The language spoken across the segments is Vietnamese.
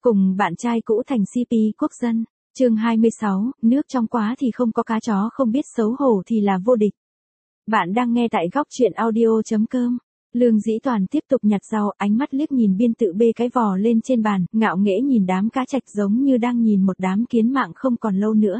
Cùng bạn trai cũ thành CP quốc dân. Chương 26, nước trong quá thì không có cá chó không biết xấu hổ thì là vô địch. Bạn đang nghe tại góc truyện audio.com. Lương Dĩ Toàn tiếp tục nhặt rau, ánh mắt liếc nhìn Biên Tự bê cái vò lên trên bàn, ngạo nghễ nhìn đám cá trạch giống như đang nhìn một đám kiến mạng không còn lâu nữa.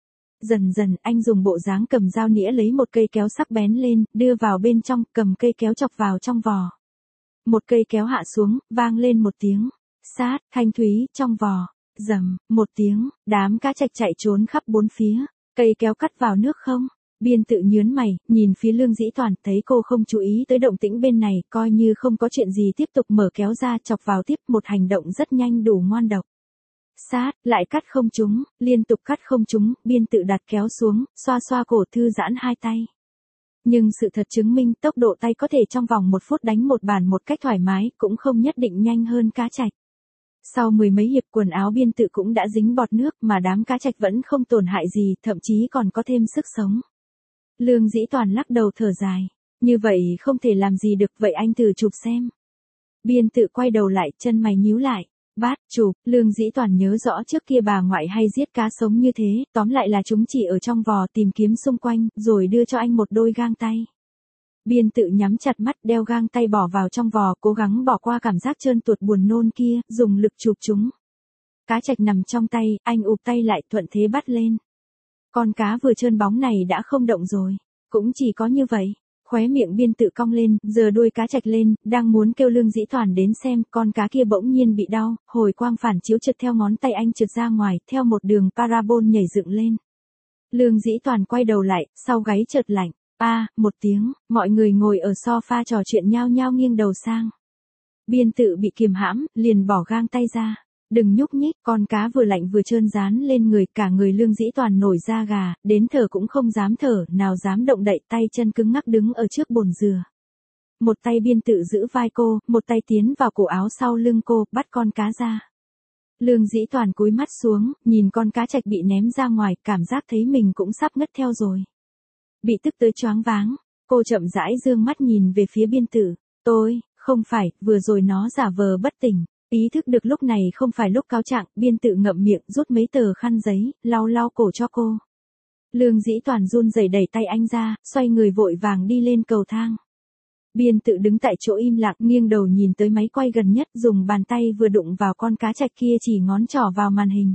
Dần dần, anh dùng bộ dáng cầm dao nĩa lấy một cây kéo sắc bén lên, đưa vào bên trong, cầm cây kéo chọc vào trong vò. Một cây kéo hạ xuống, vang lên một tiếng. Sát, thanh thúy, trong vò. Rầm, một tiếng, đám cá trạch chạy trốn khắp bốn phía. Cây kéo cắt vào nước không? Biên Tự nhớn mày, nhìn phía Lương Dĩ Toàn, thấy cô không chú ý tới động tĩnh bên này, coi như không có chuyện gì tiếp tục mở kéo ra chọc vào tiếp, một hành động rất nhanh đủ ngoan độc. Sát, lại cắt không trúng, liên tục cắt không trúng, Biên Tự đặt kéo xuống, xoa xoa cổ thư giãn hai tay. Nhưng sự thật chứng minh tốc độ tay có thể trong vòng 1 phút đánh một bàn một cách thoải mái, cũng không nhất định nhanh hơn cá trạch. Sau mười mấy hiệp quần áo Biên Tự cũng đã dính bọt nước mà đám cá trạch vẫn không tổn hại gì, thậm chí còn có thêm sức sống. Lương Dĩ Toàn lắc đầu thở dài. Như vậy không thể làm gì được, vậy anh thử chụp xem. Biên Tự quay đầu lại, chân mày nhíu lại. Bát, chụp, Lương Dĩ Toàn nhớ rõ trước kia bà ngoại hay giết cá sống như thế, tóm lại là chúng chỉ ở trong vò tìm kiếm xung quanh, rồi đưa cho anh một đôi gang tay. Biên Tự nhắm chặt mắt đeo gang tay bỏ vào trong vò, cố gắng bỏ qua cảm giác trơn tuột buồn nôn kia, dùng lực chụp chúng. Cá trạch nằm trong tay, anh ụp tay lại thuận thế bắt lên. Con cá vừa trơn bóng này đã không động rồi. Cũng chỉ có như vậy. Khóe miệng Biên Tự cong lên, giơ đuôi cá trạch lên, đang muốn kêu Lương Dĩ Toàn đến xem, con cá kia bỗng nhiên bị đau, hồi quang phản chiếu trượt theo ngón tay anh trượt ra ngoài, theo một đường parabol nhảy dựng lên. Lương Dĩ Toàn quay đầu lại, sau gáy chợt lạnh. Một tiếng, mọi người ngồi ở sofa trò chuyện nhao nhao nghiêng đầu sang. Biên Tự bị kiềm hãm, liền bỏ gang tay ra. Đừng nhúc nhích, con cá vừa lạnh vừa trơn dán lên người, cả người Lương Dĩ Toàn nổi da gà, đến thở cũng không dám thở, nào dám động đậy, tay chân cứng ngắc đứng ở trước bồn dừa. Một tay Biên Tự giữ vai cô, một tay tiến vào cổ áo sau lưng cô, bắt con cá ra. Lương Dĩ Toàn cúi mắt xuống, nhìn con cá trạch bị ném ra ngoài, cảm giác thấy mình cũng sắp ngất theo rồi. Bị tức tới choáng váng, cô chậm rãi dương mắt nhìn về phía Biên Tự. Không phải, vừa rồi nó giả vờ bất tỉnh. Ý thức được lúc này không phải lúc cáo trạng, Biên Tự ngậm miệng, rút mấy tờ khăn giấy, lau lau cổ cho cô. Lương Dĩ Toàn run rẩy đẩy tay anh ra, xoay người vội vàng đi lên cầu thang. Biên Tự đứng tại chỗ im lặng, nghiêng đầu nhìn tới máy quay gần nhất, dùng bàn tay vừa đụng vào con cá trạch kia chỉ ngón trỏ vào màn hình.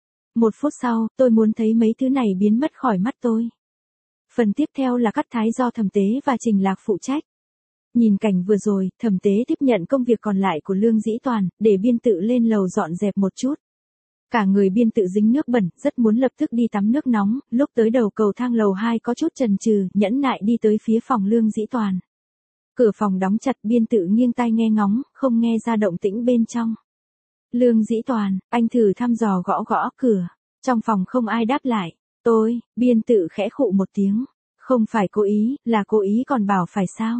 1 phút sau, tôi muốn thấy mấy thứ này biến mất khỏi mắt tôi. Phần tiếp theo là cắt thái do Thẩm Tế và Trình Lạc phụ trách. Nhìn cảnh vừa rồi, Thẩm Tế tiếp nhận công việc còn lại của Lương Dĩ Toàn, để Biên Tự lên lầu dọn dẹp một chút. Cả người Biên Tự dính nước bẩn, rất muốn lập tức đi tắm nước nóng, lúc tới đầu cầu thang lầu 2 có chút chần chừ, nhẫn nại đi tới phía phòng Lương Dĩ Toàn. Cửa phòng đóng chặt, Biên Tự nghiêng tai nghe ngóng, không nghe ra động tĩnh bên trong. Lương Dĩ Toàn, anh thử thăm dò gõ gõ cửa. Trong phòng không ai đáp lại. Biên Tự khẽ khụ một tiếng. Không phải cố ý, là cố ý còn bảo phải sao?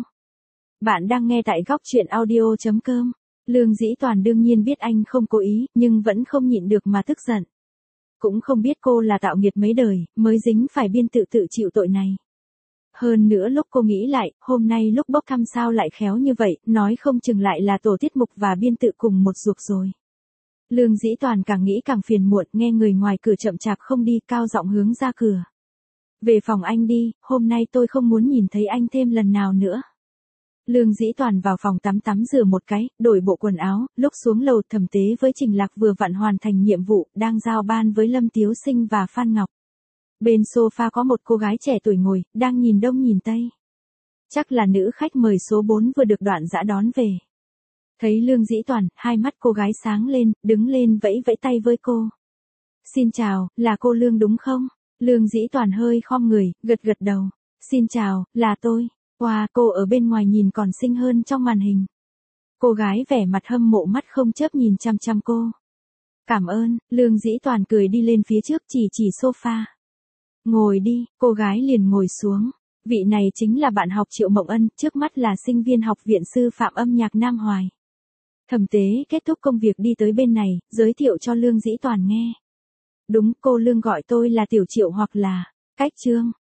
Bạn đang nghe tại góc truyện audio.com. Lương Dĩ Toàn đương nhiên biết anh không cố ý, nhưng vẫn không nhịn được mà tức giận. Cũng không biết cô là tạo nghiệt mấy đời, mới dính phải Biên Tự tự chịu tội này. Hơn nữa lúc cô nghĩ lại, hôm nay lúc bốc thăm sao lại khéo như vậy, nói không chừng lại là Tổ Tiết Mục và Biên Tự cùng một ruột rồi. Lương Dĩ Toàn càng nghĩ càng phiền muộn, nghe người ngoài cửa chậm chạp không đi, cao giọng hướng ra cửa. Về phòng anh đi, hôm nay tôi không muốn nhìn thấy anh thêm lần nào nữa. Lương Dĩ Toàn vào phòng tắm rửa một cái, đổi bộ quần áo, lúc xuống lầu Thẩm Tế với Trình Lạc vừa vặn hoàn thành nhiệm vụ, đang giao ban với Lâm Tiếu Sinh và Phan Ngọc. Bên sofa có một cô gái trẻ tuổi ngồi, đang nhìn đông nhìn tây. Chắc là nữ khách mời số 4 vừa được Đoạn Dã đón về. Thấy Lương Dĩ Toàn, hai mắt cô gái sáng lên, đứng lên vẫy vẫy tay với cô. Xin chào, là cô Lương đúng không? Lương Dĩ Toàn hơi khom người, gật gật đầu. Xin chào, là tôi. Wow, cô ở bên ngoài nhìn còn xinh hơn trong màn hình. Cô gái vẻ mặt hâm mộ mắt không chớp nhìn chăm chăm cô. Cảm ơn, Lương Dĩ Toàn cười đi lên phía trước chỉ sofa. Ngồi đi, cô gái liền ngồi xuống. Vị này chính là bạn học Triệu Mộng Ân, trước mắt là sinh viên học viện sư phạm âm nhạc Nam Hoài. Thẩm Tế kết thúc công việc đi tới bên này, giới thiệu cho Lương Dĩ Toàn nghe. Đúng, cô Lương gọi tôi là Tiểu Triệu hoặc là Cách Trương.